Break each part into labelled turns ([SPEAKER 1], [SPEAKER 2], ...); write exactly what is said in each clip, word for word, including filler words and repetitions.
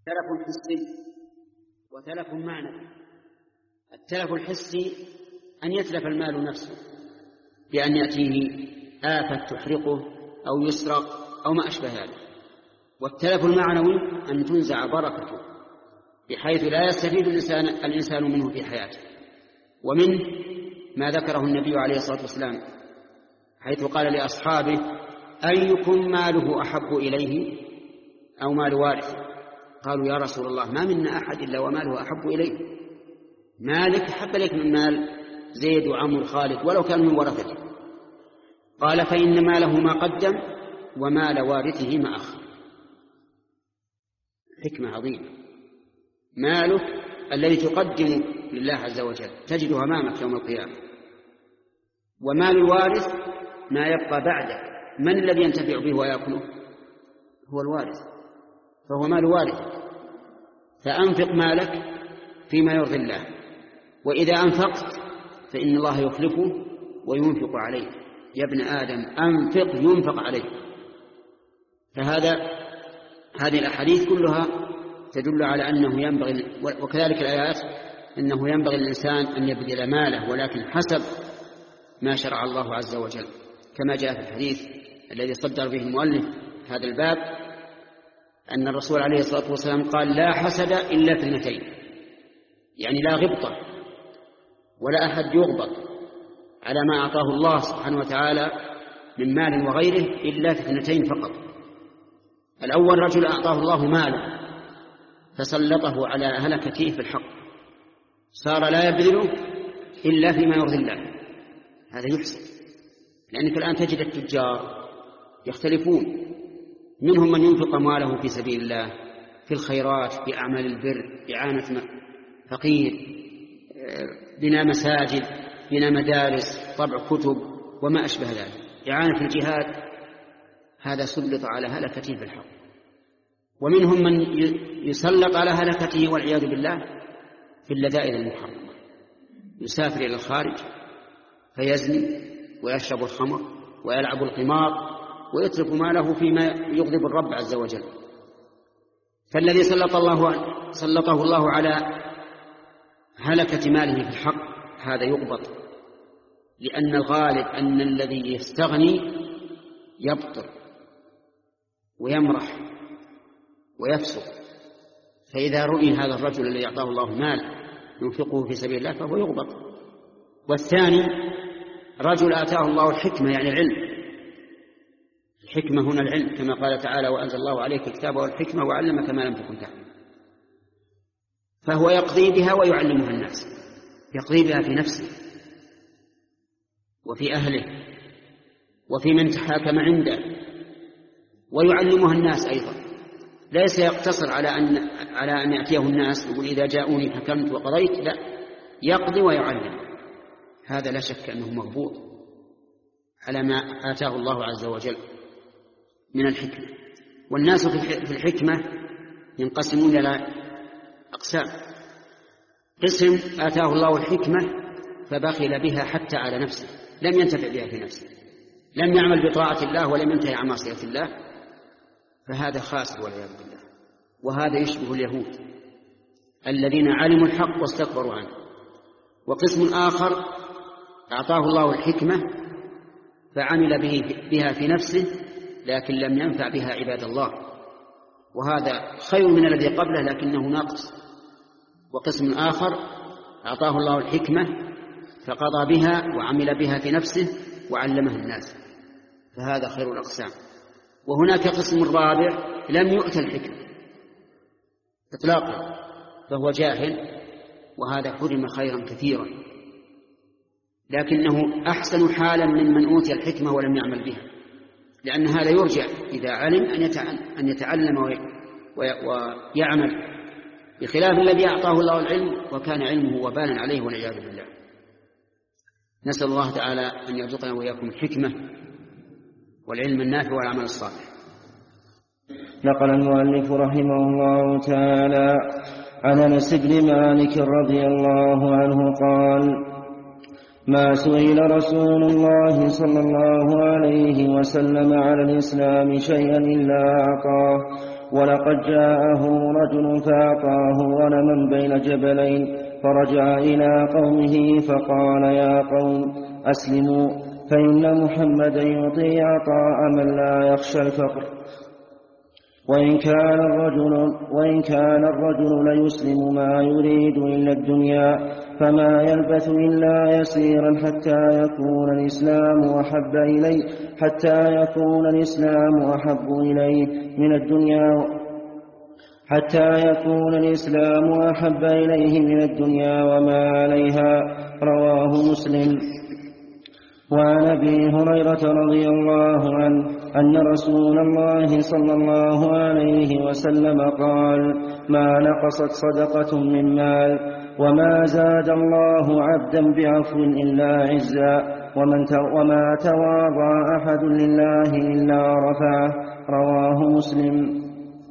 [SPEAKER 1] تلف حسي وتلف معنوي. التلف الحسي أن يتلف المال نفسه بأن يأتيه آفة تحرقه أو يسرق أو ما أشبه ذلك. والتلف المعنوي أن تنزع بركته بحيث لا يستفيد الإنسان, الإنسان منه في حياته. ومنه ما ذكره النبي عليه الصلاة والسلام حيث قال لأصحابه: أيكم ماله أحب إليه أو مال وارث؟ قالوا: يا رسول الله ما منا أحد إلا وماله أحب إليه. مالك أحب لك من مال زيد وعمر خالد ولو كان من ورثته. قال: فإن ماله ما قدم ومال وارثه ما أخر. حكمة عظيمة. مالك الذي تقدم لله عز وجل تجده أمامك يوم القيامة، ومال الوارث ما يبقى بعدك. من الذي ينتفع به ويأكله؟ هو الوارث، فهو مال وارثك. فأنفق مالك فيما يرضي الله، وإذا أنفقت فإن الله يخلفه وينفق عليه. يا ابن آدم أنفق ينفق عليه. فهذا هذه الأحاديث كلها تدل على أنه ينبغي، وكذلك الآيات، أنه ينبغي الإنسان أن يبذل ماله ولكن حسب ما شرع الله عز وجل، كما جاء في الحديث الذي صدر به المؤلف هذا الباب أن الرسول عليه الصلاة والسلام قال: لا حسد إلا في اثنتين، يعني لا غبطة ولا أحد يغبط على ما أعطاه الله سبحانه وتعالى من مال وغيره إلا في اثنتين فقط. الأول رجل أعطاه الله ماله فسلطه على هلكته في الحق، صار لا يبذله إلا فيما يرضي الله. هذا يحسن، لأنك الآن تجد التجار يختلفون، منهم من ينفق ماله في سبيل الله في الخيرات، في أعمال البر، إعانة فقير، بناء مساجد، بناء مدارس، طبع كتب وما أشبه ذلك، إعانة في الجهاد. هذا سلط على هلكته في الحق. ومنهم من يسلط على هلكته والعياذ بالله في اللذائذ المحرمة، يسافر إلى الخارج فيزني ويشرب الخمر ويلعب القمار ويترك ماله فيما يغضب الرب عز وجل. فالذي سلط الله سلطه الله على هلكة ماله في الحق هذا يقبض، لأن الغالب أن الذي يستغني يبطر ويمرح ويفسق. فإذا رؤي هذا الرجل الذي أعطاه الله مال ينفقه في سبيل الله فهو يغبط. والثاني رجل آتاه الله الحكمة، يعني العلم. الحكمة هنا العلم، كما قال تعالى: وأنزل الله عليك الكتاب والحكمة وعلمك ما لم تكن تعلم. فهو يقضي بها ويعلمها الناس، يقضي بها في نفسه وفي أهله وفي من تحاكم عنده، ويعلمها الناس أيضا. ليس يقتصر على أن على أن يأتيه الناس يقول إذا جاءوني حكمت وقضيت، لا، يقضي ويعلم. هذا لا شك أنه مغبوط على ما آتاه الله عز وجل من الحكمة. والناس في الحكمة ينقسمون إلى أقسام: قسم آتاه الله الحكمة فبخل بها حتى على نفسه، لم ينتفع بها في نفسه، لم يعمل بطاعة الله ولم ينتهي عن معصية الله، فهذا خاسر والعياذ بالله. وهذا يشبه اليهود الذين علموا الحق واستكبروا عنه. وقسم آخر أعطاه الله الحكمة فعمل به بها في نفسه لكن لم ينفع بها عباد الله، وهذا خير من الذي قبله لكنه ناقص. وقسم آخر أعطاه الله الحكمة فقضى بها وعمل بها في نفسه وعلمها الناس، فهذا خير الأقسام. وهناك قسم رابع لم يؤت الحكمة إطلاقا فهو جاهل، وهذا حرم خيرا كثيرا، لكنه أحسن حالا ممن أوتي الحكمة ولم يعمل بها، لأن هذا يرجع إذا علم أن يتعلم ويعمل، بخلاف الذي أعطاه الله العلم وكان علمه وبالا عليه والعياذ بالله. نسأل الله تعالى أن يرزقنا وإياكم الحكمة والعلم النافع والعمل الصالح.
[SPEAKER 2] نقل المؤلف رحمه الله تعالى عن أنس بن مالك رضي الله عنه قال: ما سئل رسول الله صلى الله عليه وسلم على الإسلام شيئا إلا أعطاه، ولقد جاءه رجل فأعطاه غنما بين جبلين فرجع إلى قومه فقال يا قوم أسلموا فإن محمدا يعطي عطاء من لا يخشى الفقر وإن كان الرجل, وإن كان الرجل ليسلم ما يريد إلا الدنيا فما يلبث إلا يسيرا حتى يكون الإسلام أحب إليه حتى يكون الإسلام أحب إليه من الدنيا حتى يكون الإسلام أحب إليه من الدنيا وما عليها. رواه مسلم. وعن أبي هريرة رضي الله عنه أن رسول الله صلى الله عليه وسلم قال ما نقصت صدقة من مال وما زاد الله عبدا بعفو إلا عزا وما تواضع أحد لله إلا رفعه. رواه مسلم.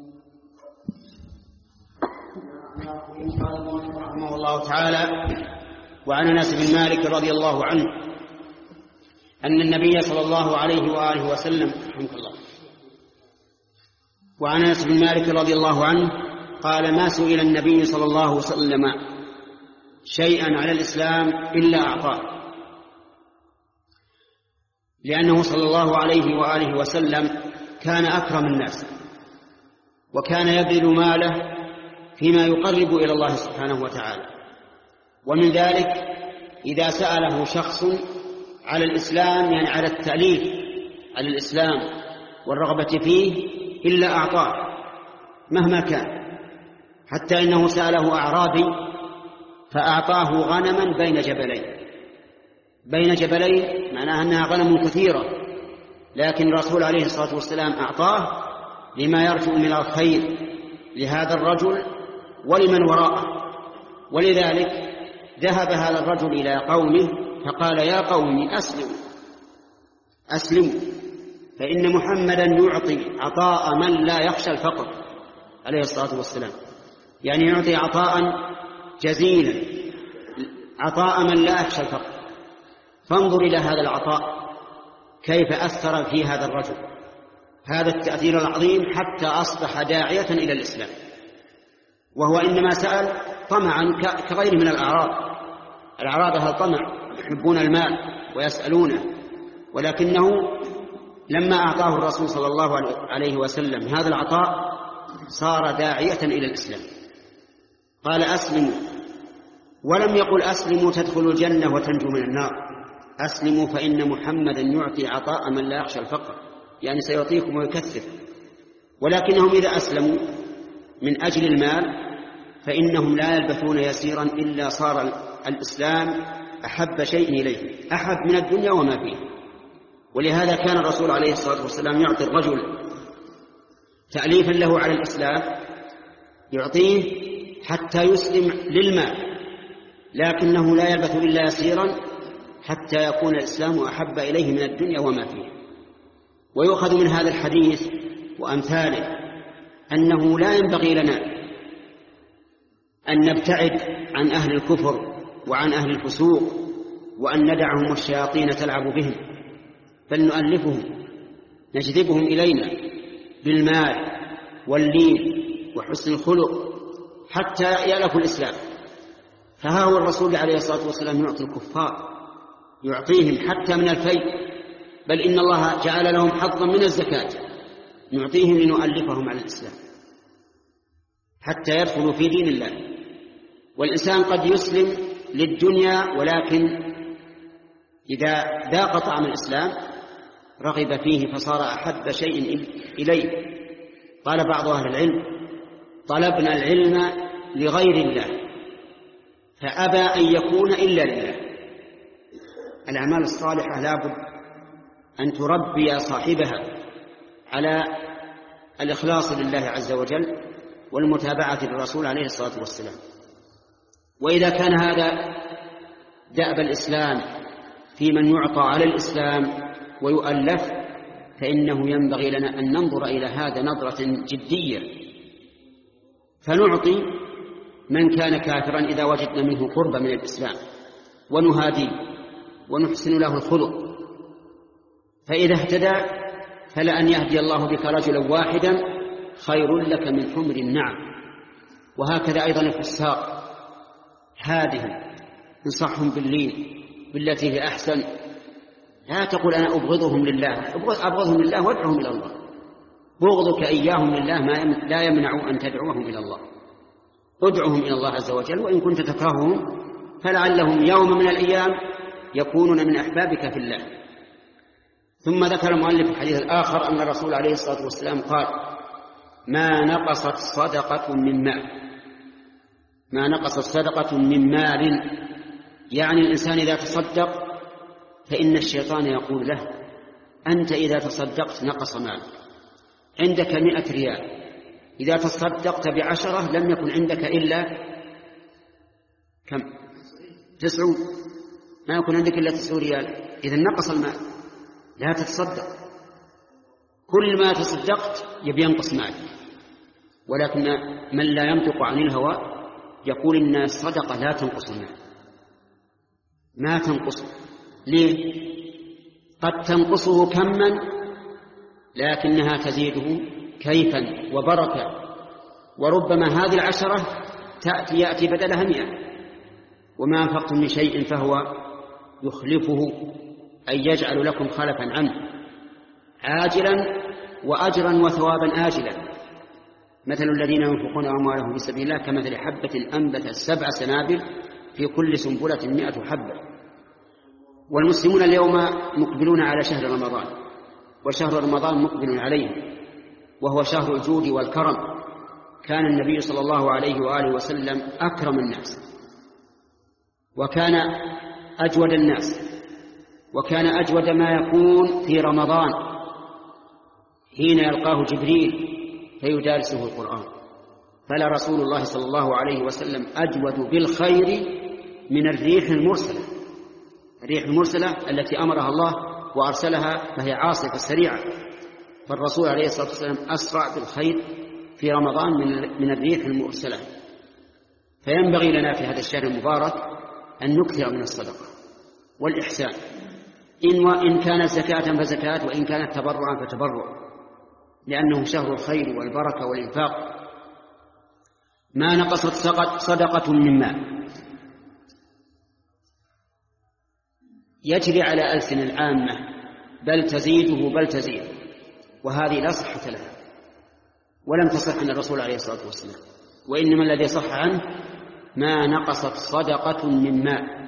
[SPEAKER 1] رحمه الله تعالى وعن أنس بن مالك رضي الله عنه أن النبي صلى الله عليه وآله وسلم رحمه الله وعن أنس بن مالك رضي الله عنه قال ما سئل النبي صلى الله عليه وسلم شيئا على الإسلام إلا أعطاه، لأنه صلى الله عليه وآله وسلم كان أكرم الناس وكان يبذل ماله فيما يقرب إلى الله سبحانه وتعالى. ومن ذلك إذا سأله شخص على الإسلام يعني على التأليف على الإسلام والرغبة فيه إلا أعطاه مهما كان، حتى إنه سأله أعرابي فأعطاه غنما بين جبلين. بين جبلين معناها أنها غنم كثيرة، لكن الرسول عليه الصلاة والسلام أعطاه لما يرجو من الخير لهذا الرجل ولمن وراءه. ولذلك ذهب هذا الرجل إلى قومه فقال يا قوم أسلموا أسلموا فإن محمدا يعطي عطاء من لا يخشى الفقر عليه الصلاة والسلام، يعني يعطي عطاء جزيلا عطاء من لا يخشى الفقر. فانظر إلى هذا العطاء كيف أثر في هذا الرجل هذا التأثير العظيم حتى أصبح داعية إلى الإسلام، وهو إنما سأل طمعا كغير من الأعراب. الأعراب هل طمع يحبون المال ويسألونه، ولكنه لما أعطاه الرسول صلى الله عليه وسلم هذا العطاء صار داعية إلى الإسلام. قال أسلموا، ولم يقل أسلموا تدخلوا الجنة وتنجوا من النار، أسلموا فإن محمدا يعطي عطاء من لا يخشى الفقر، يعني سيعطيكم ويكثر. ولكنهم إذا أسلموا من أجل المال فإنهم لا يلبثون يسيرا إلا صار الإسلام أحب شيء إليه، أحب من الدنيا وما فيه. ولهذا كان الرسول عليه الصلاة والسلام يعطي الرجل تأليفا له على الإسلام يعطيه حتى يسلم للمال، لكنه لا يلبث إلا يسيرا حتى يكون الإسلام أحب إليه من الدنيا وما فيه. ويؤخذ من هذا الحديث وأمثاله أنه لا ينبغي لنا أن نبتعد عن أهل الكفر وعن أهل الفسوق وأن ندعهم الشياطين تلعب بهم، بل نؤلفهم نجذبهم إلينا بالمال واللين وحسن الخلق حتى يألفوا الإسلام. فها هو الرسول عليه الصلاة والسلام يعطي الكفار، يعطيهم حتى من الفيء، بل إن الله جعل لهم حظا من الزكاة نعطيهم لنؤلفهم على الإسلام حتى يدخلوا في دين الله. والإنسان قد يسلم للدنيا، ولكن إذا ذاق طعم الإسلام رغب فيه فصار أحب شيء إليه. قال بعض أهل العلم طلبنا العلم لغير الله فأبى أن يكون إلا لله. الأعمال الصالحة لابد أن تربي صاحبها على الإخلاص لله عز وجل والمتابعة للرسول عليه الصلاة والسلام. وإذا كان هذا دأب الإسلام في من يعطى على الإسلام ويؤلف فإنه ينبغي لنا أن ننظر إلى هذا نظرة جدية، فنعطي من كان كافرا إذا وجدنا منه قرب من الإسلام ونهاديه ونحسن له الخلق، فإذا اهتدى فلأن يهدي الله بك رجلا واحدا خير لك من حمر النعم. وهكذا أيضا الفساق هذه انصحهم باللين بالتي هي أحسن. لا تقول أنا أبغضهم لله، أبغضهم لله وادعهم إلى الله. بغضك إياهم لله ما لا يمنع أن تدعوهم إلى الله. ادعوهم إلى الله عز وجل، وإن كنت تكرههم فلعلهم يوم من الأيام يكونون من أحبابك في الله. ثم ذكر المؤلف في الحديث الآخر أن الرسول عليه الصلاة والسلام قال: ما نقصت صدقة من مال، ما نقصت صدقة من مال، يعني الإنسان إذا تصدق فإن الشيطان يقول له: أنت إذا تصدقت نقص مالك، عندك مئة ريال، إذا تصدقت بعشرة لم يكن عندك إلا كم؟ تسعون، ما يكون عندك إلا تسعون ريال، إذا نقص المال، لا تتصدق. كل ما تصدقت يبي ينقص مالك. ولكن من لا ينطق عن الهوى يقول إن الصدقة لا تنقص المال، ما تنقصه. ليه؟ قد تنقصه كما لكنها تزيده كيفا وبركة، وربما هذه العشرة تأتي يأتي بدلها مئة. وما أنفقتم من شيء فهو يخلفه، أي يجعل لكم خلفا عنه عاجلا وأجرا وثوابا آجلا. مثل الذين ينفقون أموالهم في سبيل الله كمثل حبة أنبتت سبع سنابل في كل سنبلة مئة حبة. والمسلمون اليوم مقبلون على شهر رمضان، وشهر رمضان مقبل عليهم، وهو شهر الجود والكرم. كان النبي صلى الله عليه وآله وسلم أكرم الناس، وكان أجود الناس، وكان أجود ما يكون في رمضان حين يلقاه جبريل فيدارسه القرآن. فلا رسول الله صلى الله عليه وسلم أجود بالخير من الريح المرسلة. الريح المرسلة التي أمرها الله وأرسلها فهي عاصفة سريعة، فالرسول عليه الصلاة والسلام أسرع بالخير في رمضان من الريح المرسلة. فينبغي لنا في هذا الشهر المبارك أن نكثر من الصدقة والإحسان، إن وإن كانت زكاة فزكاة، وإن كانت تبرعا فتبرع، لأنه شهر الخير والبركة والإنفاق. ما نقصت صدقة من مال. يجري على ألسن العامة بل تزيده بل تزيد، وهذه لا صحة لها، ولم تصح عن الرسول عليه الصلاة والسلام. وإنما الذي صح عنه ما نقصت صدقة من مال.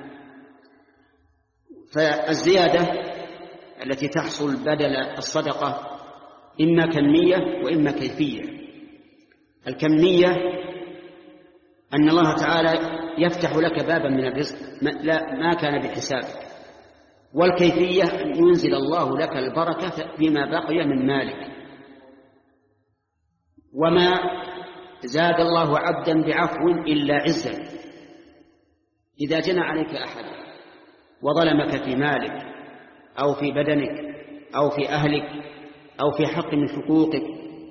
[SPEAKER 1] فالزيادة التي تحصل بدل الصدقة إما كمية وإما كيفية. الكمية أن الله تعالى يفتح لك بابا من الرزق ما كان بحسابك، والكيفية أن ينزل الله لك البركة فيما بقي من مالك. وما زاد الله عبدا بعفو إلا عزا. إذا جنى عليك أحد وظلمك في مالك أو في بدنك أو في أهلك أو في حق من حقوقك،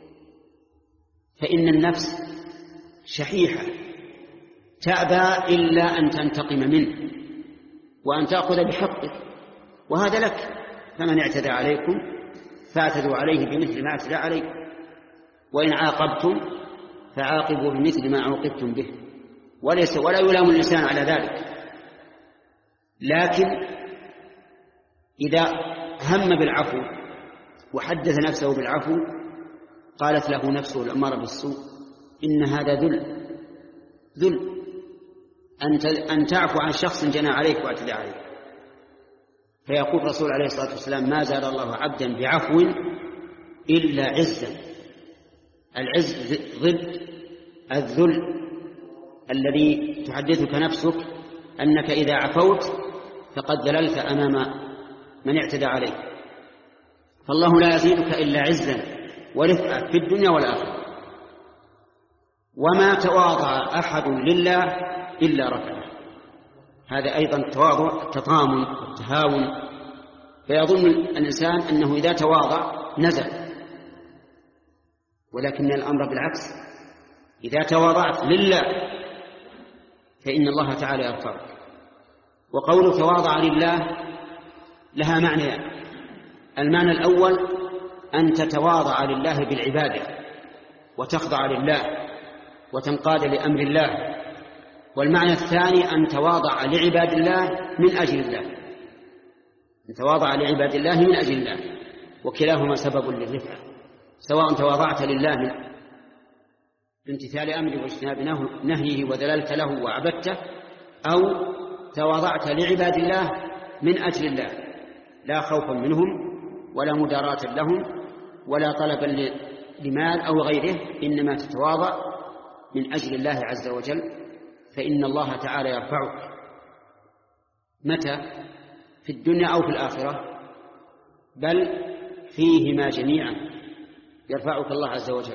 [SPEAKER 1] فإن النفس شحيحة تأبى إلا أن تنتقم منه وأن تأخذ بحقك، وهذا لك. فمن اعتدى عليكم فاعتدوا عليه بمثل ما اعتدى عليكم، وإن عاقبتم فعاقبوا بمثل ما عوقبتم به، وليس ولا يلام الإنسان على ذلك. لكن إذا هم بالعفو وحدث نفسه بالعفو قالت له نفسه الأمارة بالسوء إن هذا ذل ذل أن تعفو عن شخص جنى عليك واعتدى عليك. فيقول الرسول عليه الصلاة والسلام ما زاد الله عبدا بعفو إلا عزا. العز ضد الذل الذي تحدثك نفسك أنك إذا عفوت فقد ذللت أمام من اعتدى عليك. فالله لا يزيدك إلا عزا ورفعة في الدنيا والآخرة. وما تواضع أحد لله إلا رفعه. هذا أيضا التواضع التطامن والتهاون. فيظن الإنسان أنه إذا تواضع نزل، ولكن الأمر بالعكس. إذا تواضعت لله فإن الله تعالى يرفعك. وقول تواضع لله لها معنى. المعنى الأول أن تتواضع لله بالعبادة، وتخضع لله وتنقاد لأمر الله. والمعنى الثاني أن تواضع لعباد الله من أجل الله، أن تواضع لعباد الله من أجل الله، وكلاهما سبب للرفعة، سواء تواضعت لله من بامتثال أمره واجتناب نهيه وذللت له وعبدته، أو تواضعت لعباد الله من أجل الله، لا خوفا منهم ولا مداراة لهم ولا طلبا لمال أو غيره، إنما تتواضع من أجل الله عز وجل، فإن الله تعالى يرفعك متى؟ في الدنيا أو في الآخرة، بل فيهما جميعا يرفعك الله عز وجل.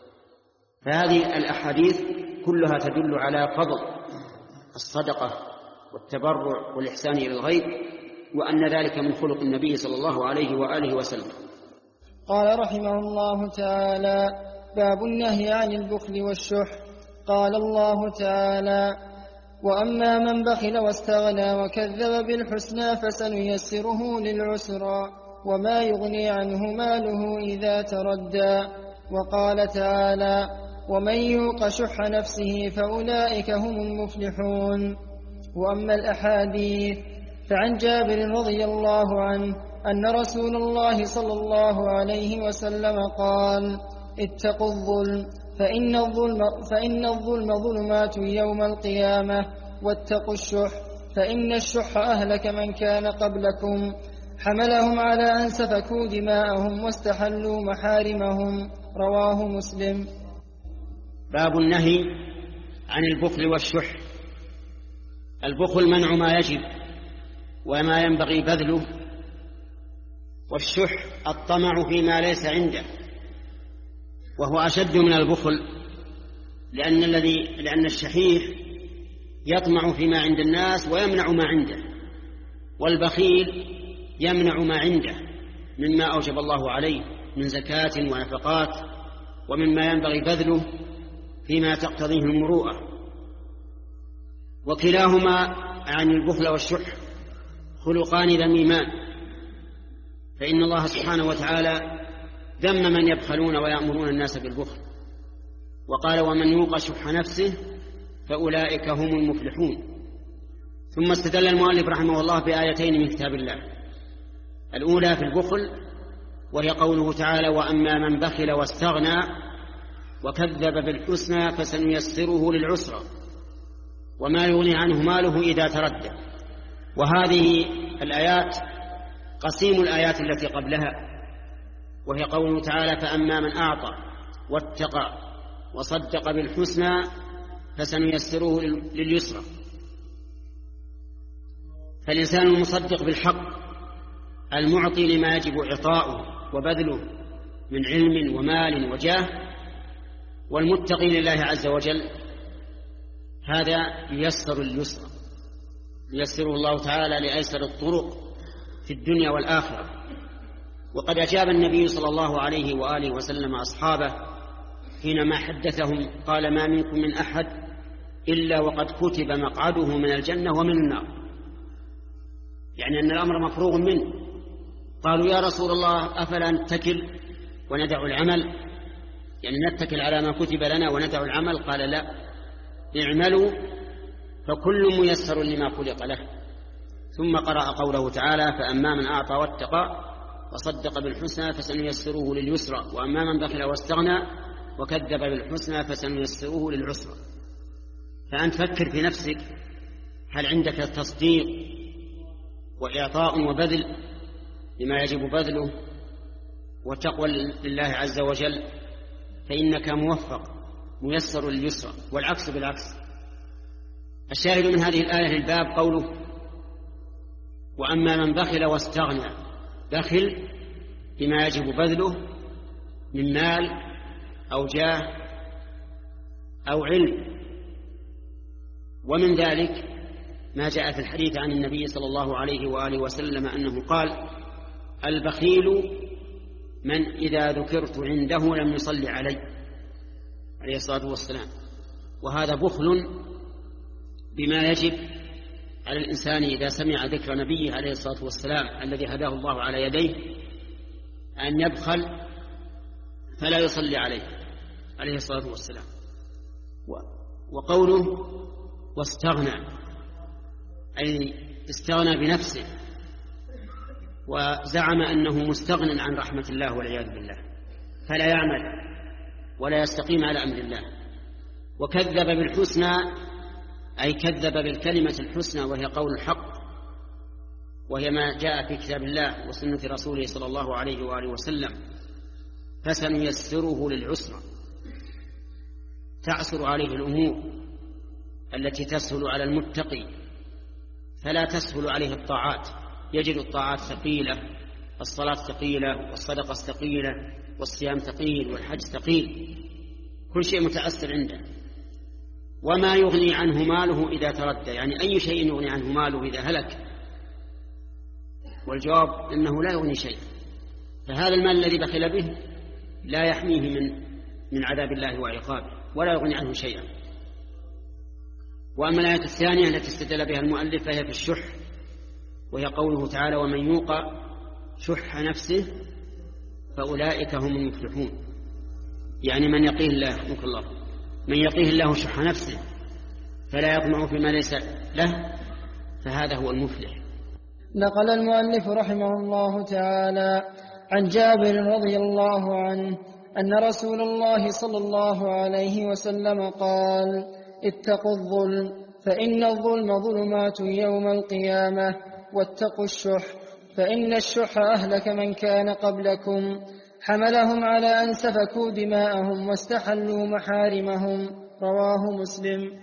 [SPEAKER 1] فهذه الأحاديث كلها تدل على فضل الصدقة والتبرع والإحسان إلى الغير، وأن ذلك من خلق النبي صلى الله عليه وآله وسلم.
[SPEAKER 3] قال رحمه الله تعالى: باب النهي عن البخل والشح. قال الله تعالى: وأما من بخل واستغنى وكذب بالحسنى فسنيسره للعسرى وما يغني عنه ماله إذا تردى. وقال تعالى: ومن يوق شح نفسه فأولئك هم المفلحون. وأما الأحاديث فعن جابر رضي الله عنه أن رسول الله صلى الله عليه وسلم قال: اتقوا الظلم فإن الظلم, فإن الظلم ظلمات يوم القيامة، واتقوا الشح فإن الشح أهلك من كان قبلكم، حملهم على أن سفكوا دماءهم واستحلوا محارمهم. رواه مسلم.
[SPEAKER 1] باب النهي عن البخل والشح. البخل منع ما يجب وما ينبغي بذله، والشح الطمع فيما ليس عنده، وهو أشد من البخل، لأن الذي لأن الشحيح يطمع فيما عند الناس ويمنع ما عنده، والبخيل يمنع ما عنده مما أوجب الله عليه من زكاة ونفقات ومما ينبغي بذله فيما تقتضيه المروءة. وكلاهما عن البخل والشح خلقان ذميمان، فإن الله سبحانه وتعالى ذم من يبخلون ويأمرون الناس بالبخل، وقال: ومن يوق شح نفسه فأولئك هم المفلحون. ثم استدل المؤلف رحمه الله بآيتين من كتاب الله، الأولى في البخل وهي قوله تعالى: وأما من بخل واستغنى وكذب بالحسنى فسنيسره للعسرى وما يغني عنه ماله إذا تردى. وهذه الآيات قسيم الآيات التي قبلها، وهي قوله تعالى: فأما من أعطى واتقى وصدق بالحسنى فسنيسره لليسرى. فالإنسان المصدق بالحق المعطي لما يجب إعطاؤه وبذله من علم ومال وجاه، والمتقي لله عز وجل، هذا ييسر اليسرى، ييسره الله تعالى لأيسر الطرق في الدنيا والآخرة. وقد أجاب النبي صلى الله عليه وآله وسلم أصحابه حينما حدثهم قال: ما منكم من أحد إلا وقد كتب مقعده من الجنة ومن النار، يعني أن الأمر مفروغ منه. قالوا: يا رسول الله أفلا نتكل وندع العمل، يعني نتكل على ما كتب لنا وندع العمل؟ قال: لا، اعملوا فكل ميسر لما خلق له. ثم قرأ قوله تعالى: فأما من أعطى واتقى وصدق بالحسنى فسنيسره لليسرى وأما من بخل واستغنى وكذب بالحسنى فسنيسره للعسرى. فأنت فكر في نفسك، هل عندك تصديق وإعطاء وبذل لما يجب بذله وتقوى لله عز وجل، فإنك موفق ميسر لليسرى، والعكس بالعكس. الشاهد من هذه الآية للباب قوله: وأما من بخل واستغنى. بخل بما يجب بذله من مال أو جاه أو علم. ومن ذلك ما جاء في الحديث عن النبي صلى الله عليه وآله وسلم أنه قال: البخيل من إذا ذكرت عنده لم يصلي علي، عليه الصلاة والسلام. وهذا بخل بما يجب على الإنسان إذا سمع ذكر نبيه عليه الصلاة والسلام الذي هداه الله على يديه أن يبخل فلا يصلي عليه. عليه الصلاة والسلام. وقوله واستغنى أي استغنى بنفسه وزعم أنه مستغن عن رحمة الله والعياذ بالله، فلا يعمل ولا يستقيم على أمر الله. وكذب بالحسنى أي كذب بالكلمة الحسنى وهي قول الحق، وهي ما جاء في كتاب الله وسنة رسوله صلى الله عليه وآله وسلم. فسنيسره للعسرى، تعسر عليه الأمور التي تسهل على المتقي، فلا تسهل عليه الطاعات. يجد الطاعات ثقيلة، الصلاة ثقيلة، والصدقة ثقيلة، والصيام ثقيل، والحج ثقيل، كل شيء متأثر عنده. وما يغني عنه ماله إذا تردى، يعني أي شيء يغني عنه ماله إذا هلك؟ والجواب إنه لا يغني شيء. فهذا المال الذي بخل به لا يحميه من من عذاب الله وعقابه، ولا يغني عنه شيئا. وأما الآية الثانية التي استدل بها المؤلف فهي في الشح، وهي قوله تعالى: ومن يوق شح نفسه فأولئك هم المفلحون. يعني من يقيه الله الله من يقيه الله شح نفسه فلا يطمع فيما ليس له، فهذا هو المفلح.
[SPEAKER 3] نقل المؤلف رحمه الله تعالى عن جابر رضي الله عنه أن رسول الله صلى الله عليه وسلم قال: اتقوا الظلم فإن الظلم ظلمات يوم القيامة، واتقوا الشح فإن الشح أهلك من كان قبلكم، حملهم على أن سفكوا دماءهم واستحلوا محارمهم. رواه مسلم.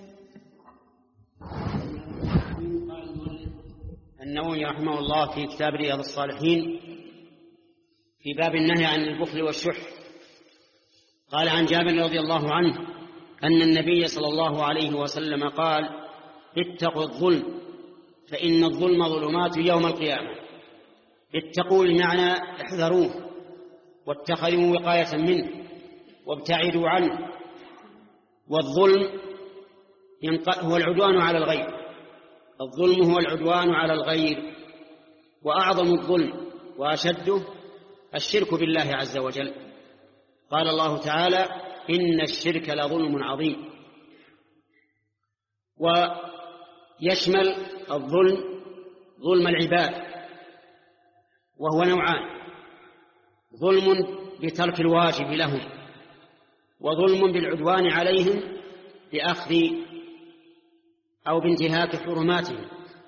[SPEAKER 1] النووي رحمه الله في كتاب رياض الصالحين في باب النهي عن البخل والشح قال عن جابر رضي الله عنه أن النبي صلى الله عليه وسلم قال: اتقوا الظلم فإن الظلم ظلمات يوم القيامة. اتقوا بمعنى احذروه واتخذوا وقاية منه وابتعدوا عنه. والظلم هو العدوان على الغير، الظلم هو العدوان على الغير، وأعظم الظلم وأشده الشرك بالله عز وجل. قال الله تعالى: إن الشرك لظلم عظيم. ويشمل الظلم ظلم العباد، وهو نوعان: ظلم بترك الواجب لهم، وظلم بالعدوان عليهم بأخذ أو بانتهاك حرماتهم.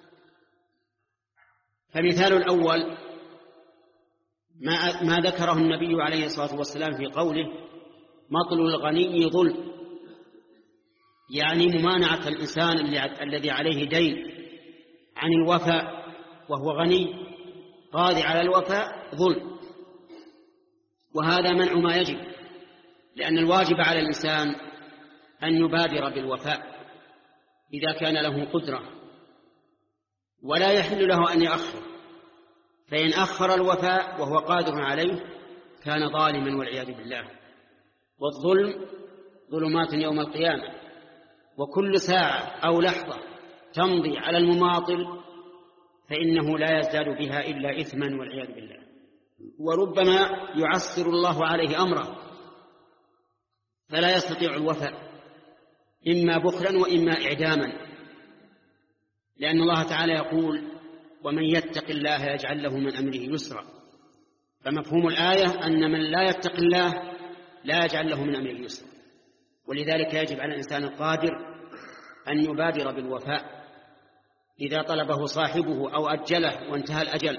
[SPEAKER 1] فمثال الأول ما, ما ذكره النبي عليه الصلاة والسلام في قوله: مطل الغني ظلم، يعني ممانعة الإنسان الذي عليه دين عن الوفاء وهو غني قادر على الوفاء ظلم، وهذا منع ما يجب، لأن الواجب على الإنسان أن يبادر بالوفاء إذا كان له قدرة، ولا يحل له أن يأخر، فإن أخر الوفاء وهو قادر عليه كان ظالما والعياذ بالله. والظلم ظلمات يوم القيامة، وكل ساعة أو لحظة تمضي على المماطل فإنه لا يزداد بها إلا إثما والعياذ بالله. وربما يعسر الله عليه أمره فلا يستطيع الوفاء، إما بخلا وإما إعداما، لأن الله تعالى يقول: ومن يتق الله يجعل له من أمره يسرا. فمفهوم الآية أن من لا يتق الله لا يجعل له من أمره يسرا، ولذلك يجب على الإنسان القادر أن يبادر بالوفاء إذا طلبه صاحبه أو أجله وانتهى الأجل.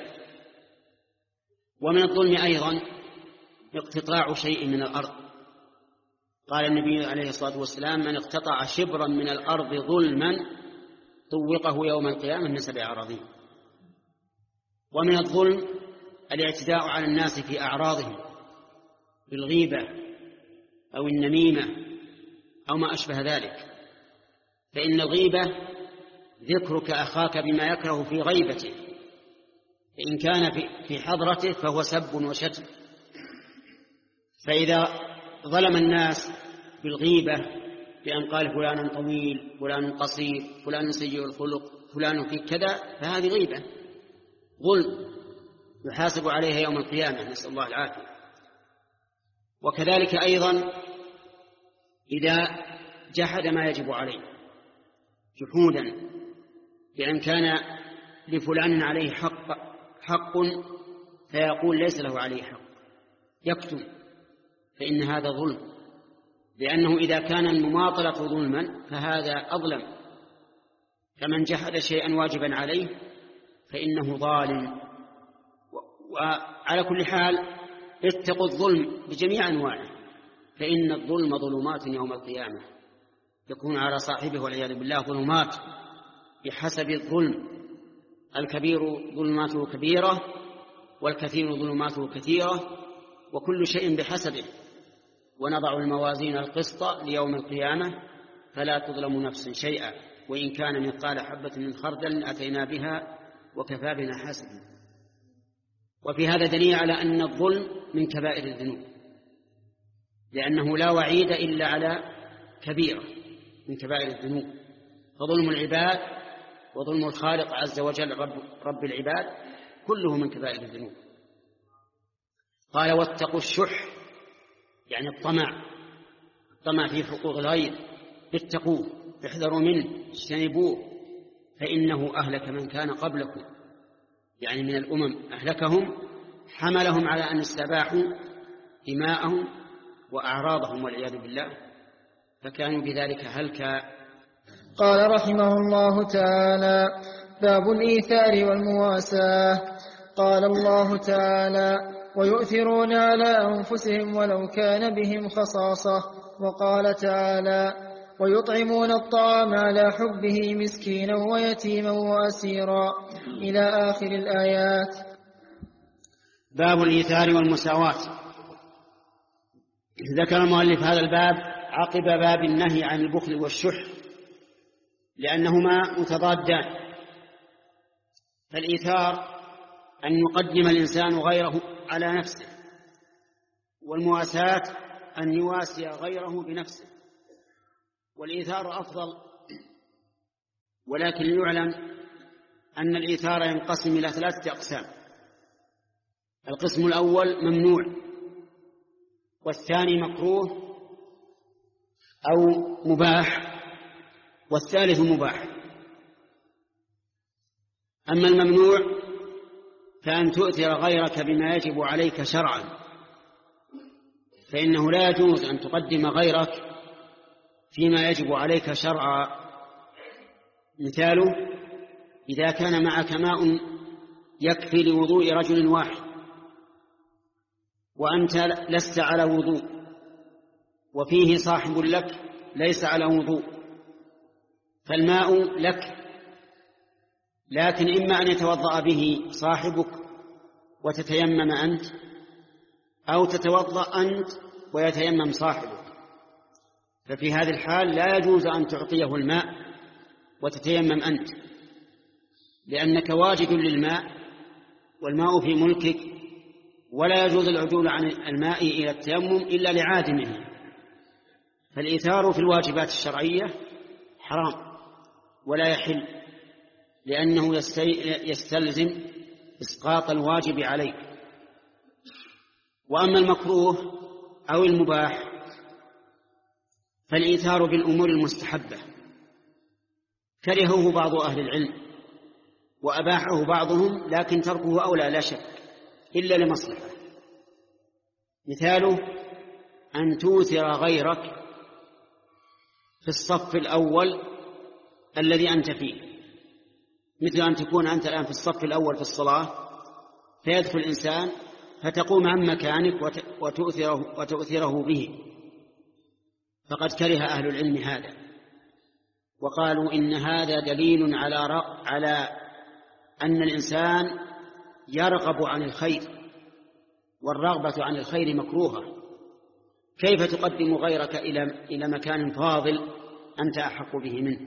[SPEAKER 1] ومن الظلم أيضا اقتطاع شيء من الأرض. قال النبي عليه الصلاة والسلام: من اقتطع شبرا من الأرض ظلما طوقه يوم القيامة من سبع أراضين. ومن الظلم الاعتداء على الناس في أعراضهم بالغيبة أو النميمة أو ما أشبه ذلك، فإن الغيبة ذكرك أخاك بما يكره في غيبته، فإن كان في حضرته فهو سب وشتم. فإذا ظلم الناس بالغيبة بأن قال فلان طويل، فلان قصير، فلان سيء الخلق، فلان في كذا، فهذه غيبة ظلم يحاسب عليها يوم القيامة، نسأل الله العافية. وكذلك أيضا إذا جحد ما يجب عليه جحودا، بأن كان لفلان عليه حق حق فيقول ليس له عليه حق يكتم، فإن هذا ظلم، لأنه إذا كان المماطلة ظلما فهذا أظلم، فمن جحد شيئا واجبا عليه فإنه ظالم. وعلى كل حال اتقوا الظلم بجميع أنواعه، فإن الظلم ظلمات يوم القيامة يكون على صاحبه والعياذ بالله ظلمات بحسب الظلم، الكبير ظلماته كبيرة والكثير ظلماته كثيرة، وكل شيء بحسبه. ونضع الموازين القسط ليوم القيامة فلا تظلم نفس شيئا وإن كان مثقال حبة من خردل أتينا بها وكفى بنا حاسبين. وفي هذا دليل على أن الظلم من كبائر الذنوب، لأنه لا وعيد إلا على كبيرة من كبائر الذنوب، فظلم العباد وظلم الخالق عز وجل رب, رب العباد كله من كبائر الذنوب. قال واتقوا الشح، يعني الطمع، الطمع في حقوق الغير، اتقوه احذروا منه اجتنبوه، فإنه أهلك من كان قبلكم، يعني من الأمم أهلكهم، حملهم على أن استباحوا دماءهم وأعراضهم والعياذ بالله، فكانوا بذلك هلكا.
[SPEAKER 3] قال رحمه الله تعالى باب الإيثار والمواساة. قال الله تعالى ويؤثرون على أنفسهم ولو كان بهم خصاصة. وقال تعالى ويطعمون الطعام على حبه مسكينا ويتيما وأسيرا إلى آخر الآيات.
[SPEAKER 1] باب الإيثار والمساواة. ذكر المؤلف هذا الباب عقب باب النهي عن البخل والشح، لأنهما متضادان. فالإيثار أن يقدم الإنسان غيره على نفسه، والمواساة أن يواسي غيره بنفسه، والإيثار أفضل. ولكن يعلم أن الإيثار ينقسم إلى ثلاثة أقسام: القسم الأول ممنوع، والثاني مكروه أو مباح، والثالث مباح. أما الممنوع فأن تؤثر غيرك بما يجب عليك شرعا، فإنه لا يجوز أن تقدم غيرك فيما يجب عليك شرعا. مثاله إذا كان معك ماء يكفي لوضوء رجل واحد وأنت لست على وضوء، وفيه صاحب لك ليس على وضوء، فالماء لك، لكن إما أن يتوضأ به صاحبك وتتيمم أنت، أو تتوضأ أنت ويتيمم صاحبك، ففي هذه الحال لا يجوز أن تعطيه الماء وتتيمم أنت، لأنك واجد للماء والماء في ملكك، ولا يجوز العدول عن الماء إلى التيمم إلا لعادمه. فالإيثار في الواجبات الشرعية حرام ولا يحل، لأنه يستلزم إسقاط الواجب عليك. وأما المكروه أو المباح فالإيثار بالأمور المستحبة كرهه بعض أهل العلم وأباحه بعضهم، لكن تركه أولى لا شك إلا لمصلحة. مثاله أن توثر غيرك في الصف الأول الذي أنت فيه، مثل أن تكون أنت الآن في الصف الأول في الصلاة، فيدخل الإنسان فتقوم عن مكانك وتؤثره, وتؤثره به، فقد كره أهل العلم هذا، وقالوا إن هذا دليل على على أن الإنسان يرغب عن الخير، والرغبة عن الخير مكروهة. كيف تقدم غيرك إلى إلى مكان فاضل أنت أحق به منه؟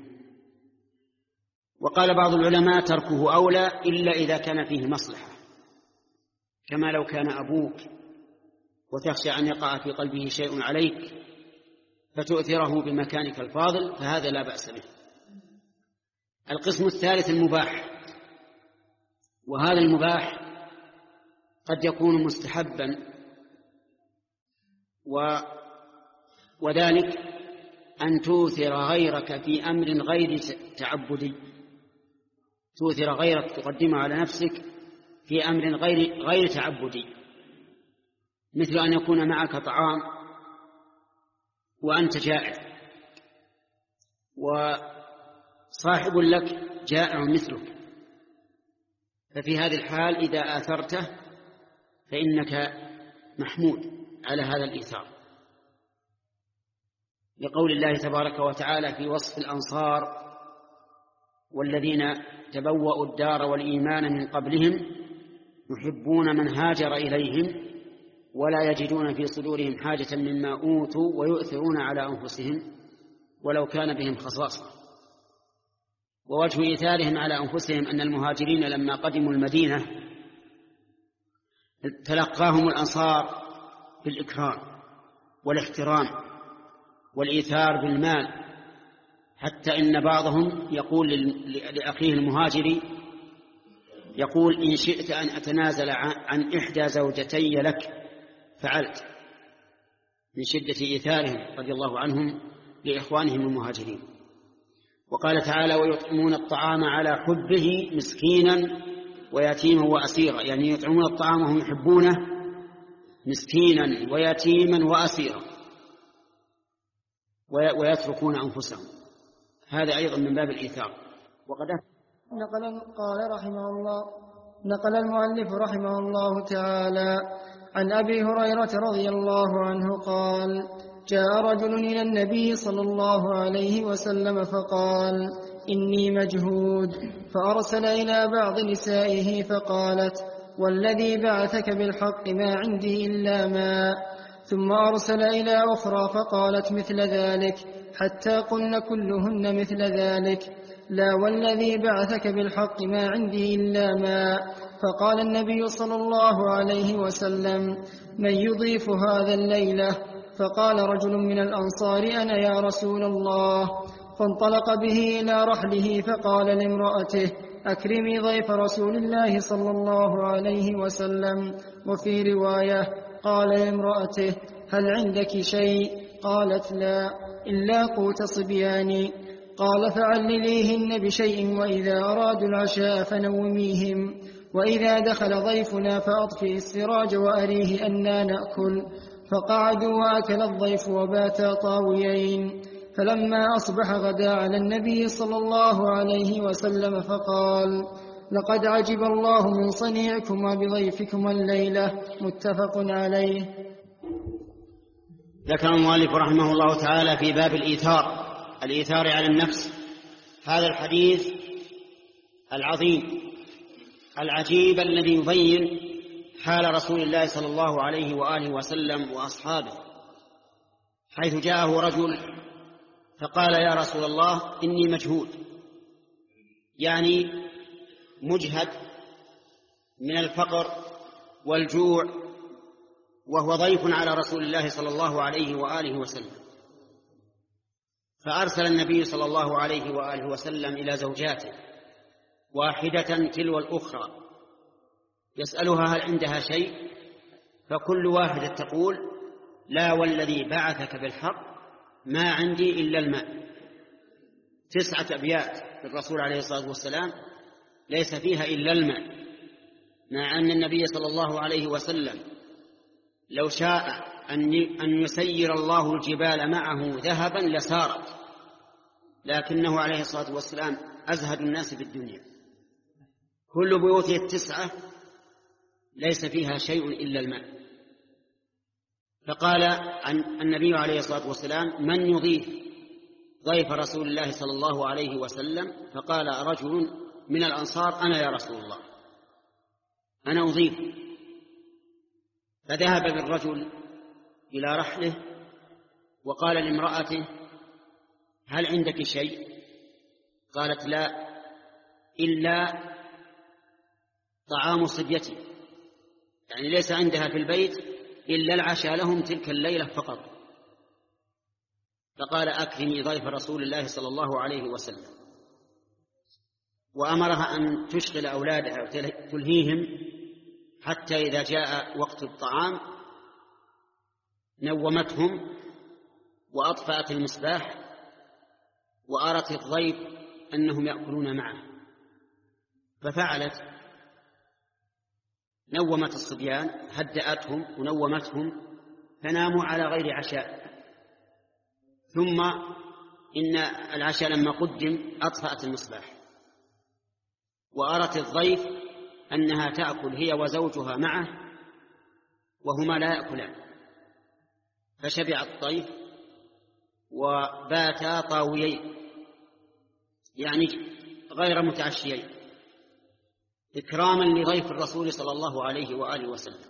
[SPEAKER 1] وقال بعض العلماء تركه أولى إلا إذا كان فيه مصلحة، كما لو كان أبوك وتخشى أن يقع في قلبه شيء عليك فتؤثره بمكانك الفاضل، فهذا لا بأس به. القسم الثالث المباح، وهذا المباح قد يكون مستحبا، و وذلك أن توثر غيرك في أمر غير تعبدي، توثر غيرك تقدمه على نفسك في أمر غير غير تعبدي، مثل أن يكون معك طعام وأنت جائع وصاحب لك جائع مثلك، ففي هذه الحال إذا آثرته فإنك محمود على هذا الإيثار، لقول الله تبارك وتعالى في وصف الأنصار: والذين تبوأوا الدار والإيمان من قبلهم يحبون من هاجر إليهم ولا يجدون في صدورهم حاجة مما أوتوا ويؤثرون على أنفسهم ولو كان بهم خصاصة. ووجه إيثارهم على أنفسهم أن المهاجرين لما قدموا المدينة تلقاهم الأنصار بالإكرام والاحترام والإيثار بالمال، حتى إن بعضهم يقول لأخيه المهاجري، يقول: إن شئت أن أتنازل عن إحدى زوجتي لك فعلت، من شدة إيثارهم رضي الله عنهم لإخوانهم المهاجرين. وقال تعالى: ويطعمون الطعام على حبه مسكينا ويتيما وأسيرا، يعني يطعمون الطعام وهم يحبونه مسكينا ويتيما وأسيرا ويتركون أنفسهم، هذا أيضا من باب الإيثار. وقد
[SPEAKER 3] نقل قال رحمه الله نقل المؤلف رحمه الله تعالى عن أبي هريرة رضي الله عنه قال: جاء رجل إلى النبي صلى الله عليه وسلم فقال: إني مجهود، فأرسل إلى بعض نسائه فقالت: والذي بعثك بالحق ما عندي إلا ماء، ثم أرسل إلى أخرى فقالت مثل ذلك، حتى قلن كلهن مثل ذلك: لا والذي بعثك بالحق ما عندي إلا ماء. فقال النبي صلى الله عليه وسلم: من يضيف هذا الليلة؟ فقال رجل من الأنصار: أنا يا رسول الله. فانطلق به إلى رحله فقال لامرأته: أكرمي ضيف رسول الله صلى الله عليه وسلم. وفي رواية قال لامرأته: هل عندك شيء؟ قالت: لا، إلا قوت صبياني. قال: فعلليهن بشيء، وإذا أرادوا العشاء فنوميهم، وإذا دخل ضيفنا فأطفئ السراج وأريه أنا نأكل. فقعدوا وأكل الضيف وباتا طاويين. فلما أصبح غدا على النبي صلى الله عليه وسلم فقال: لقد عجب الله من صنيعكما بضيفكما الليلة. متفق عليه.
[SPEAKER 1] ذكر المؤلف رحمه الله تعالى في باب الإيثار، الإيثار على النفس، هذا الحديث العظيم العجيب الذي يبين حال رسول الله صلى الله عليه وآله وسلم وأصحابه، حيث جاءه رجل فقال: يا رسول الله إني مجهود، يعني مجهد من الفقر والجوع، وهو ضيف على رسول الله صلى الله عليه وآله وسلم. فأرسل النبي صلى الله عليه وآله وسلم إلى زوجاته واحدة تلو الأخرى يسألها هل عندها شيء، فكل واحدة تقول: لا والذي بعثك بالحق ما عندي إلا الماء. تسعة أبيات للرسول عليه الصلاة والسلام ليس فيها إلا الماء، مع أن النبي صلى الله عليه وسلم لو شاء أن يسير الله الجبال معه ذهبا لسارت، لكنه عليه الصلاة والسلام أزهد الناس في الدنيا. كل بيوته التسعة ليس فيها شيء إلا الماء. فقال عن النبي عليه الصلاة والسلام: من يضيف ضيف رسول الله صلى الله عليه وسلم؟ فقال رجل من الأنصار: أنا يا رسول الله، أنا أضيف. فذهب بالرجل إلى رحله وقال لامرأته: هل عندك شيء؟ قالت: لا، إلا طعام صبيتي، يعني ليس عندها في البيت إلا العشاء لهم تلك الليلة فقط. فقال: أكرمي ضيف رسول الله صلى الله عليه وسلم، وأمرها أن تشغل أولادها وتلهيهم حتى إذا جاء وقت الطعام نومتهم وأطفأت المصباح وأرت الضيف أنهم يأكلون معه ففعلت، نومت الصبيان، هدأتهم ونومتهم فناموا على غير عشاء. ثم إن العشاء لما قدم أطفأت المصباح، وأرت الضيف أنها تأكل هي وزوجها معه وهما لا يأكلان، فشبع الضيف وباتا طاويين يعني غير متعشيين إكراما لضيف الرسول صلى الله عليه وآله وسلم.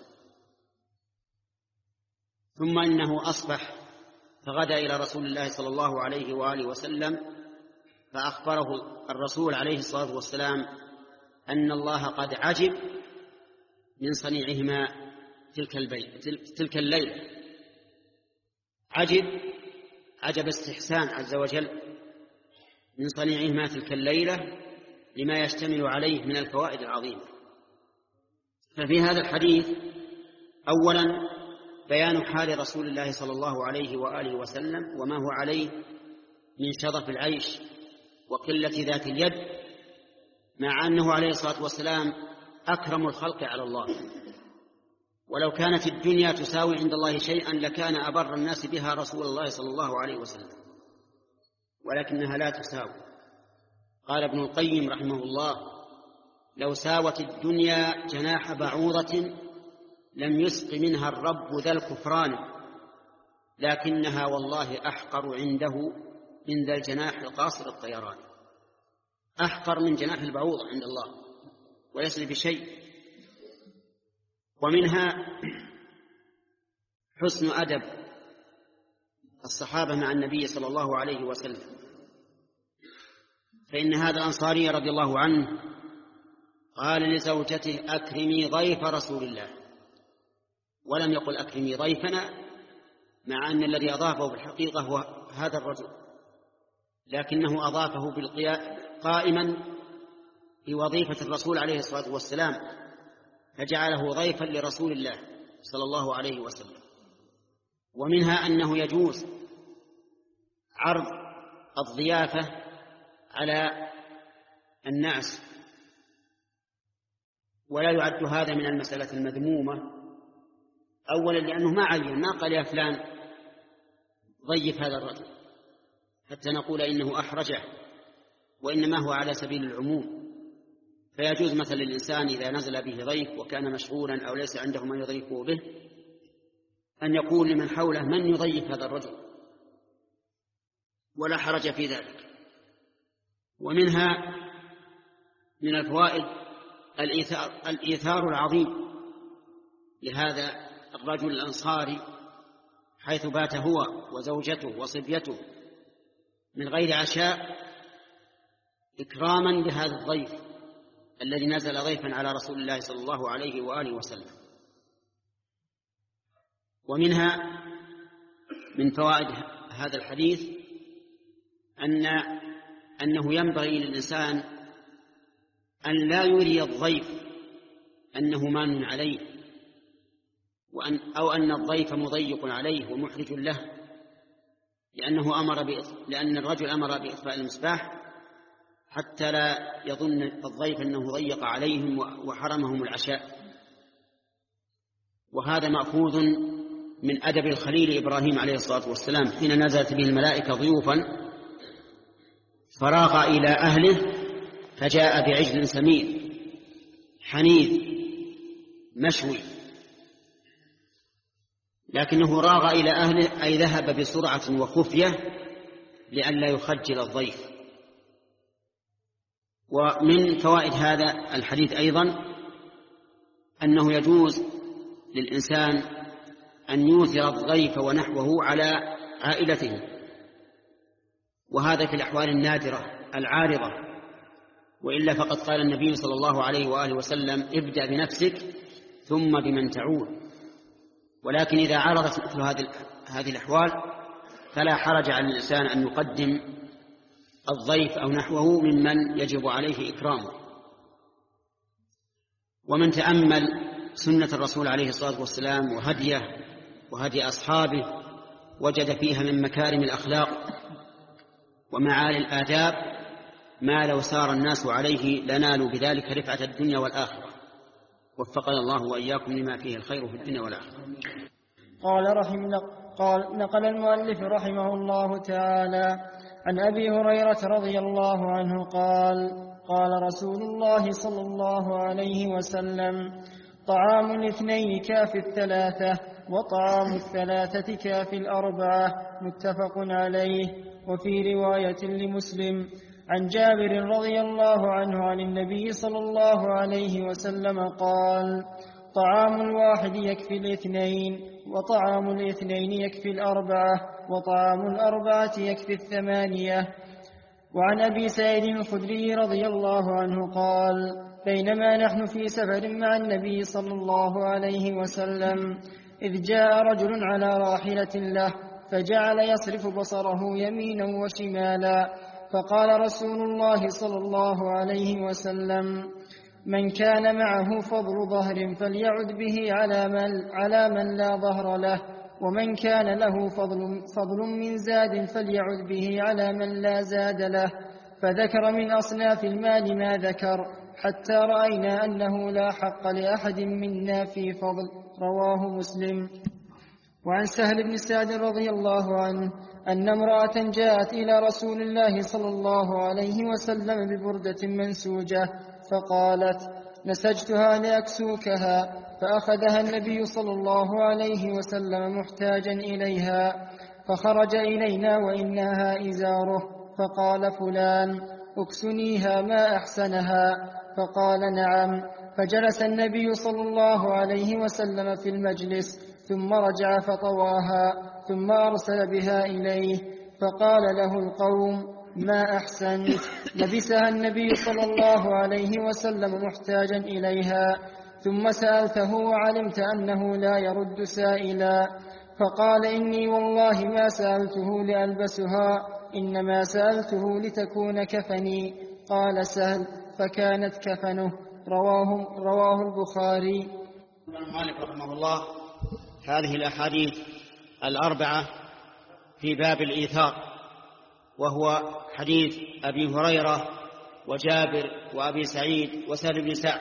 [SPEAKER 1] ثم إنه أصبح فغدا إلى رسول الله صلى الله عليه وآله وسلم فأخبره الرسول عليه الصلاة والسلام أن الله قد عجب من صنيعهما تلك, البيت تلك الليلة، عجب عجب استحسان عز وجل من صنيعهما تلك الليلة لما يشتمل عليه من الفوائد العظيمة. ففي هذا الحديث أولا بيان حال رسول الله صلى الله عليه وآله وسلم وما هو عليه من شرف العيش وقلة ذات اليد، مع أنه عليه الصلاة والسلام أكرم الخلق على الله، ولو كانت الدنيا تساوي عند الله شيئا لكان أبر الناس بها رسول الله صلى الله عليه وسلم، ولكنها لا تساوي. قال ابن القيم رحمه الله: لو ساوت الدنيا جناح بعوضة لم يسق منها الرب ذا الكفران، لكنها والله أحقر عنده من ذا الجناح القاصر الطيران. أحقر من جناح البعوضة عند الله وليس بشيء. ومنها حسن أدب الصحابة مع النبي صلى الله عليه وسلم، فإن هذا الأنصاري رضي الله عنه قال لزوجته: أكرمي ضيف رسول الله، ولم يقل أكرمي ضيفنا، مع أن الذي أضافه بالحقيقة هو هذا الرجل، لكنه أضافه قائما بوظيفة الرسول عليه الصلاة والسلام، فجعله ضيفا لرسول الله صلى الله عليه وسلم. ومنها أنه يجوز عرض الضيافة على الناس، ولا يعد هذا من المسألة المذمومة، أولا لأنه ما عين، ما قال يا فلان ضيف هذا الرجل حتى نقول إنه أحرجه، وإنما هو على سبيل العموم. فيجوز مثلا للإنسان إذا نزل به ضيف وكان مشغولا أو ليس عنده من يضيفه به أن يقول لمن حوله: من يضيف هذا الرجل، ولا حرج في ذلك. ومنها من الفوائد الإيثار, الإيثار العظيم لهذا الرجل الأنصاري، حيث بات هو وزوجته وصبيته من غير عشاء إكراما لهذا الضيف الذي نزل ضيفا على رسول الله صلى الله عليه وآله وسلم. ومنها من فوائد هذا الحديث أن أنه ينبغي للإنسان أن لا يري الضيف أنه مان عليه، وأن أو أن الضيف مضيق عليه ومحرج له، لأنه أمر لأن الرجل أمر بإطفاء المصباح حتى لا يظن الضيف أنه ضيق عليهم وحرمهم العشاء. وهذا مأخوذ من أدب الخليل إبراهيم عليه الصلاة والسلام حين نزلت به الملائكة ضيوفا فراغ إلى أهله فجاء بعجل سمين حنيذ مشوي، لكنه راغ إلى أهله أي ذهب بسرعة وخفية لئلا يخجل الضيف. ومن فوائد هذا الحديث أيضا أنه يجوز للإنسان أن يوثر الضيف ونحوه على عائلته، وهذا في الأحوال النادرة العارضة، وإلا فقد قال النبي صلى الله عليه وآله وسلم: ابدأ بنفسك ثم بمن تعود. ولكن إذا عرضت مثل هذه الأحوال فلا حرج على الإنسان أن يقدم الضيف أو نحوه ممن يجب عليه إكرامه. ومن تأمل سنة الرسول عليه الصلاة والسلام وهديه وهدي أصحابه وجد فيها من مكارم الأخلاق ومعالي الآداب ما لو سار الناس عليه لنالوا بذلك رفعة الدنيا والآخرة. وفقنا الله وإياكم لما فيه الخير في الدنيا والآخرة.
[SPEAKER 3] قال رحمه قال نقل المؤلف رحمه الله تعالى عن أبي هريرة رضي الله عنه قال قال رسول الله صلى الله عليه وسلم: طعام الاثنين كافي الثلاثة، وطعام الثلاثة كافي الأربعة. متفق عليه. وفي رواية لمسلم عن جابر رضي الله عنه عن النبي صلى الله عليه وسلم قال: طعام الواحد يكفي الاثنين، وطعام الاثنين يكفي الأربعة، وطعام الأربعة يكفي الثمانية. وعن أبي سعيد الخدري رضي الله عنه قال: بينما نحن في سفر مع النبي صلى الله عليه وسلم إذ جاء رجل على راحلة له فجعل يصرف بصره يمينا وشمالا، فقال رسول الله صلى الله عليه وسلم: من كان معه فضل ظهر فليعد به على من, على من لا ظهر له، ومن كان له فضل, فضل من زاد فليعد به على من لا زاد له. فذكر من أصناف المال ما ذكر حتى رأينا أنه لا حق لأحد منا في فضل. رواه مسلم. وعن سهل بن سعد رضي الله عنه أن امرأة جاءت إلى رسول الله صلى الله عليه وسلم ببردة منسوجة فقالت: نسجتها لأكسوكها، فأخذها النبي صلى الله عليه وسلم محتاجا إليها، فخرج إلينا وإنها إزاره، فقال فلان: اكسنيها ما أحسنها، فقال نعم. فجلس النبي صلى الله عليه وسلم في المجلس ثم رجع فطواها ثم أرسل بها إليه، فقال له القوم: ما أحسنت. لبسها النبي صلى الله عليه وسلم محتاجا إليها، ثم سألته وعلمت أنه لا يرد سائلا، فقال: إني والله ما سألته لألبسها، إنما سألته لتكون كفني. قال سهل: فكانت كفنه. رواه, رواه البخاري.
[SPEAKER 1] مالك رحمه الله هذه الأحاديث الأربعة في باب الإيثار، وهو حديث أبي هريرة وجابر وأبي سعيد وسهل بن سعد.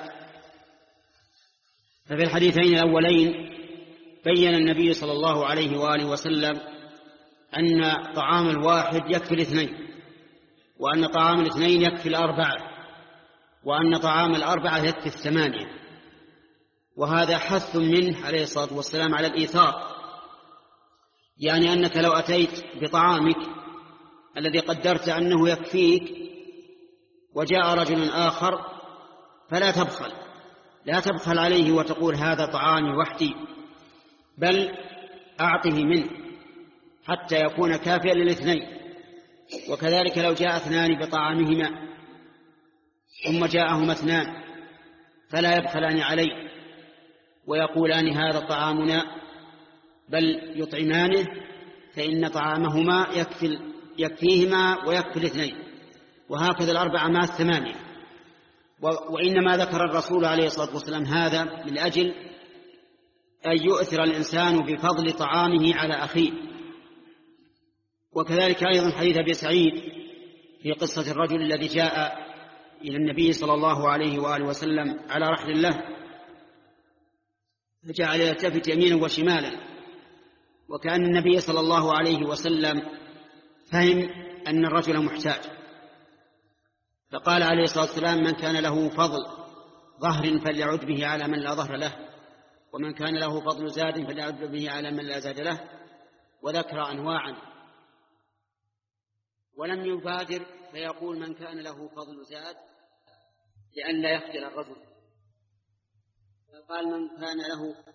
[SPEAKER 1] ففي الحديثين الأولين بين النبي صلى الله عليه وآله وسلم أن طعام الواحد يكفي الاثنين، وأن طعام الاثنين يكفي الأربعة، وأن طعام الأربعة يكفي الثمانية. وهذا حث منه عليه الصلاة والسلام على الإيثار، يعني أنك لو أتيت بطعامك الذي قدرت أنه يكفيك وجاء رجل آخر فلا تبخل لا تبخل عليه وتقول هذا طعامي وحدي، بل أعطه منه حتى يكون كافيا للاثنين. وكذلك لو جاء اثنان بطعامهما ثم جاءهما اثنان فلا يبخلان عليه ويقولان هذا طعامنا، بل يطعمانه، فإن طعامهما يكفي يكفيهما ويكفي الاثنين. وهكذا الأربعة مع الثمانية. وإنما ذكر الرسول عليه الصلاة والسلام هذا من أجل أن يؤثر الإنسان بفضل طعامه على أخيه. وكذلك أيضا حديث أبي سعيد في قصة الرجل الذي جاء إلى النبي صلى الله عليه وآله وسلم على رحل له فجعل يلتفت يمينا وشمالا، وكأن النبي صلى الله عليه وسلم فهم أن الرجل محتاج، فقال عليه الصلاة والسلام: من كان له فضل ظهر فليعد به على من لا ظهر له، ومن كان له فضل زاد فليعد به على من لا زاد له. وذكر أنواعا ولم يبادر فيقول من كان له فضل زاد لئلا يخجل الرجل، فقال من كان له